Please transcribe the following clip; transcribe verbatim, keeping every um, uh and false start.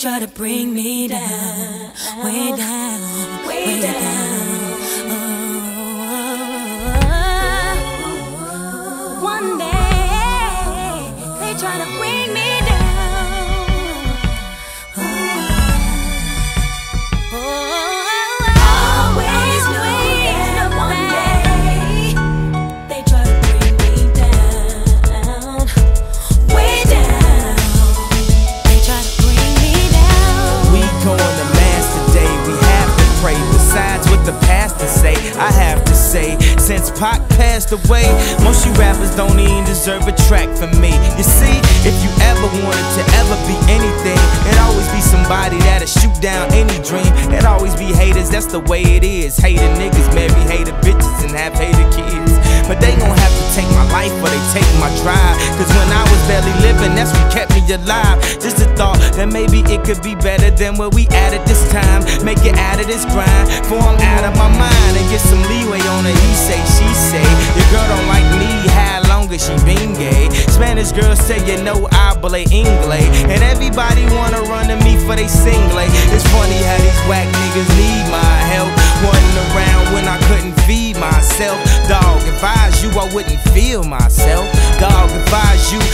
try to bring me down, way down, way down. Oh, one day they try to bring me down. Oh, always knew that one day they try to bring me down, way down. They try to bring me down. We going to mass today, we have to pray. Besides what the pastor say, I have to say, since Pac passed away, most you rappers don't even deserve a track from me. You see, if you ever wanted to ever be anything, it always be somebody that'll shoot down any dream. It always be haters, that's the way it is. Hater niggas marry hater bitches and have hater kids. But they gon' have to take my life or they take my drive. Cause when I was barely living, that's what kept me alive. Just a thought that maybe it could be better than where we at at this time. Make it out of this grind, before I'm out of my mind, and get some leeway on the he say, she say. Your girl don't like me, how long as she been gay? Spanish girls say you know I play English, and everybody wanna run to me for they singlet. It's funny how these whack niggas need my help, running around when I couldn't feed myself. Dog, if I was you, I wouldn't feel myself. Dog, if I was you,